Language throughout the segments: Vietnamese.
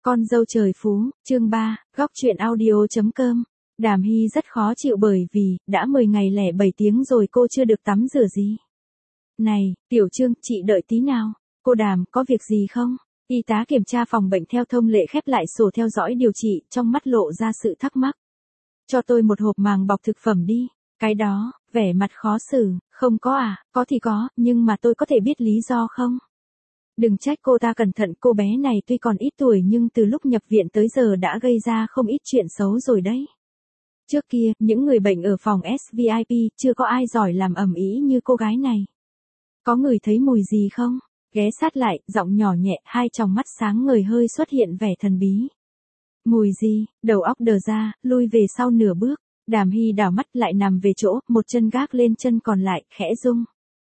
Con dâu trời phú, chương 3, góc truyện audio.com. Đàm Hy rất khó chịu bởi vì, đã 10 ngày lẻ 7 tiếng rồi cô chưa được tắm rửa gì. Này, Tiểu Trương, chị đợi tí nào. Cô Đàm, có việc gì không? Y tá kiểm tra phòng bệnh theo thông lệ khép lại sổ theo dõi điều trị, trong mắt lộ ra sự thắc mắc. Cho tôi một hộp màng bọc thực phẩm đi. Cái đó, vẻ mặt khó xử, không có à, có thì có, nhưng mà tôi có thể biết lý do không? Đừng trách cô ta cẩn thận, cô bé này tuy còn ít tuổi nhưng từ lúc nhập viện tới giờ đã gây ra không ít chuyện xấu rồi đấy. Trước kia, những người bệnh ở phòng SVIP chưa có ai giỏi làm ầm ĩ như cô gái này. Có người thấy mùi gì không? Ghé sát lại, giọng nhỏ nhẹ, hai tròng mắt sáng ngời hơi xuất hiện vẻ thần bí. Mùi gì? Đầu óc đờ ra, lui về sau nửa bước. Đàm Hy đảo mắt lại nằm về chỗ, một chân gác lên chân còn lại, khẽ rung.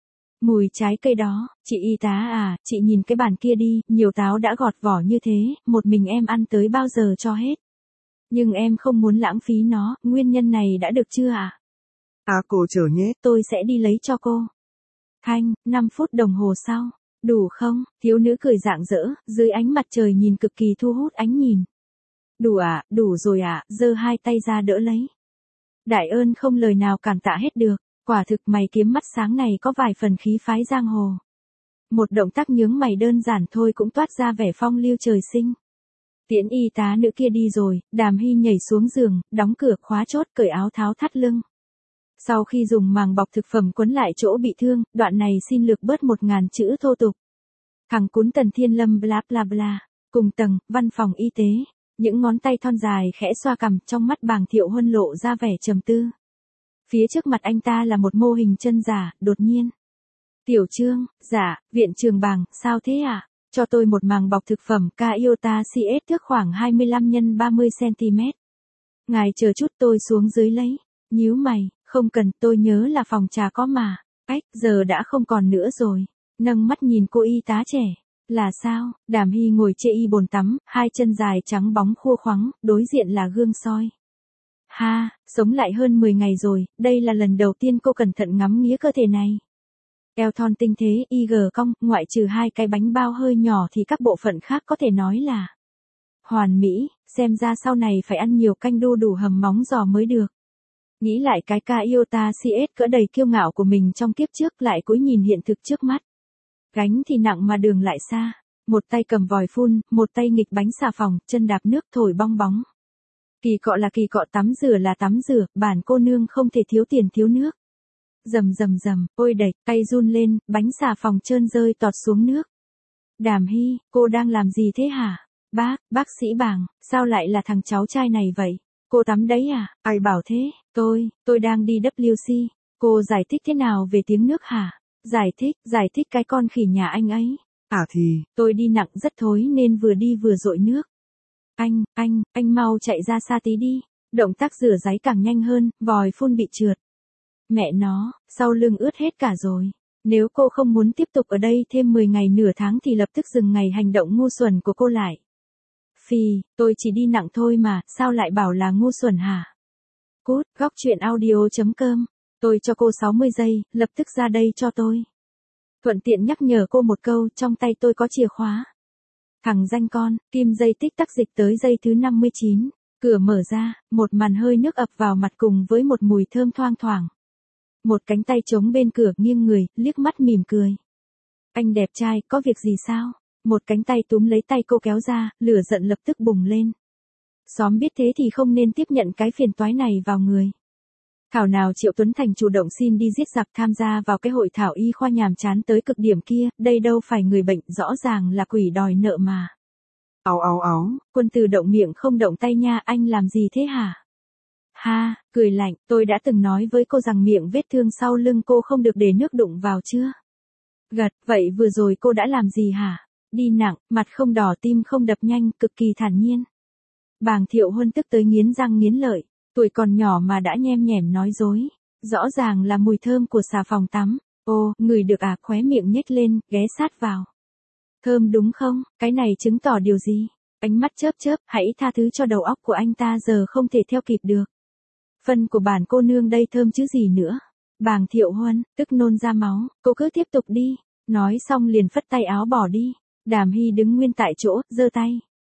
Mùi trái cây đó, chị y tá à, chị nhìn cái bàn kia đi, nhiều táo đã gọt vỏ như thế, một mình em ăn tới bao giờ cho hết. Nhưng em không muốn lãng phí nó, nguyên nhân này đã được chưa ạ? À cô chờ nhé. Tôi sẽ đi lấy cho cô. Thanh, 5 phút đồng hồ sau. Đủ không? Thiếu nữ cười rạng rỡ, dưới ánh mặt trời nhìn cực kỳ thu hút ánh nhìn. Đủ ạ, đủ rồi ạ, giơ hai tay ra đỡ lấy. Đại ơn không lời nào cảm tạ hết được. Quả thực mày kiếm mắt sáng này có vài phần khí phái giang hồ. Một động tác nhướng mày đơn giản thôi cũng toát ra vẻ phong lưu trời sinh. Tiễn y tá nữ kia đi rồi, Đàm Hy nhảy xuống giường, đóng cửa khóa chốt, cởi áo tháo thắt lưng. Sau khi dùng màng bọc thực phẩm quấn lại chỗ bị thương, đoạn này xin lược bớt 1000 chữ thô tục. Thằng cún Tần Thiên Lâm bla bla bla, cùng tầng, văn phòng y tế, những ngón tay thon dài khẽ xoa cằm, trong mắt Bàng Thiệu Huân lộ ra vẻ trầm tư. Phía trước mặt anh ta là một mô hình chân giả, đột nhiên. Tiểu Trương, dạ, viện Trường Bàng, sao thế ạ? Cho tôi một màng bọc thực phẩm Iota CS thước khoảng 25 x 30 cm. Ngài chờ chút tôi xuống dưới lấy. Nhíu mày, không cần, tôi nhớ là phòng trà có mà. Ách, giờ đã không còn nữa rồi. Nâng mắt nhìn cô y tá trẻ. Là sao? Đàm Hy ngồi chê y bồn tắm, hai chân dài trắng bóng khua khoắng, đối diện là gương soi. Ha, sống lại hơn 10 ngày rồi, đây là lần đầu tiên cô cẩn thận ngắm nghía cơ thể này. Eo thon tinh tế, IG cong, ngoại trừ hai cái bánh bao hơi nhỏ thì các bộ phận khác có thể nói là hoàn mỹ, xem ra sau này phải ăn nhiều canh đu đủ hầm móng giò mới được. Nghĩ lại cái Iota CS cỡ đầy kiêu ngạo của mình trong kiếp trước, lại cúi nhìn hiện thực trước mắt. Gánh thì nặng mà đường lại xa, một tay cầm vòi phun, một tay nghịch bánh xà phòng, chân đạp nước thổi bong bóng. Kỳ cọ là kỳ cọ, tắm rửa là tắm rửa, bản cô nương không thể thiếu tiền thiếu nước. Rầm rầm rầm, ôi đẩy, tay run lên, bánh xà phòng trơn rơi tọt xuống nước. Đàm Hy, cô đang làm gì thế hả? Bác sĩ Bàng, sao lại là thằng cháu trai này vậy? Cô tắm đấy à? Ai bảo thế? Tôi đang đi WC. Cô giải thích thế nào về tiếng nước hả? Giải thích cái con khỉ nhà anh ấy. À thì, tôi đi nặng rất thối nên vừa đi vừa dội nước. Anh mau chạy ra xa tí đi. Động tác rửa ráy càng nhanh hơn, vòi phun bị trượt. Mẹ nó, sau lưng ướt hết cả rồi. Nếu cô không muốn tiếp tục ở đây thêm 10 ngày nửa tháng thì lập tức dừng ngày hành động ngu xuẩn của cô lại. Phì, tôi chỉ đi nặng thôi mà, sao lại bảo là ngu xuẩn hả? Cút, góc truyện audio.com. Tôi cho cô 60 giây, lập tức ra đây cho tôi. Thuận tiện nhắc nhở cô một câu, trong tay tôi có chìa khóa. Thằng danh con, kim dây tích tắc dịch tới giây thứ 59. Cửa mở ra, một màn hơi nước ập vào mặt cùng với một mùi thơm thoang thoảng. Một cánh tay chống bên cửa, nghiêng người, liếc mắt mỉm cười. Anh đẹp trai, có việc gì sao? Một cánh tay túm lấy tay cô kéo ra, lửa giận lập tức bùng lên. Xóm biết thế thì không nên tiếp nhận cái phiền toái này vào người. Thảo nào Triệu Tuấn Thành chủ động xin đi giết giặc tham gia vào cái hội thảo y khoa nhàm chán tới cực điểm kia, đây đâu phải người bệnh, rõ ràng là quỷ đòi nợ mà. Áo. Quân tử động miệng không động tay nha, anh làm gì thế hả? Ha, cười lạnh, tôi đã từng nói với cô rằng miệng vết thương sau lưng cô không được để nước đụng vào chưa? Gật, vậy vừa rồi cô đã làm gì hả? Đi nặng, mặt không đỏ tim không đập nhanh, cực kỳ thản nhiên. Bàng Thiệu Huân tức tới nghiến răng nghiến lợi, tuổi còn nhỏ mà đã nhem nhẻm nói dối. Rõ ràng là mùi thơm của xà phòng tắm. Ô, ngửi được à? Khóe miệng nhếch lên, ghé sát vào. Thơm đúng không? Cái này chứng tỏ điều gì? Ánh mắt chớp, hãy tha thứ cho đầu óc của anh ta giờ không thể theo kịp được. Phân của bản cô nương đây thơm chứ gì nữa. Bàng Thiệu Huân, tức nôn ra máu, cô cứ tiếp tục đi. Nói xong liền phất tay áo bỏ đi. Đàm Hy đứng nguyên tại chỗ, giơ tay.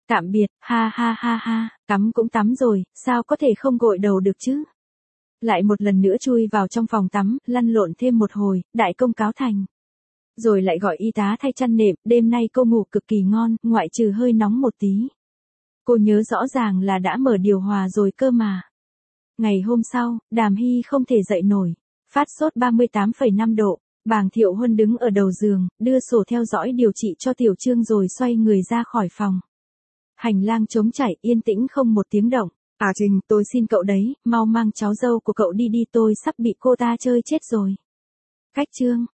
Tạm biệt, ha ha ha ha, tắm cũng tắm rồi, sao có thể không gội đầu được chứ? Lại một lần nữa chui vào trong phòng tắm, lăn lộn thêm một hồi, đại công cáo thành. Rồi lại gọi y tá thay chăn nệm, đêm nay cô ngủ cực kỳ ngon, ngoại trừ hơi nóng một tí. Cô nhớ rõ ràng là đã mở điều hòa rồi cơ mà. Ngày hôm sau, Đàm Hy không thể dậy nổi. Phát sốt 38,5 độ. Bàng Thiệu Huân đứng ở đầu giường, đưa sổ theo dõi điều trị cho Tiểu Trương rồi xoay người ra khỏi phòng. Hành lang trống trải, yên tĩnh không một tiếng động. À Trình, Tôi xin cậu đấy, mau mang cháu dâu của cậu đi đi, tôi sắp bị cô ta chơi chết rồi. Cách Trương.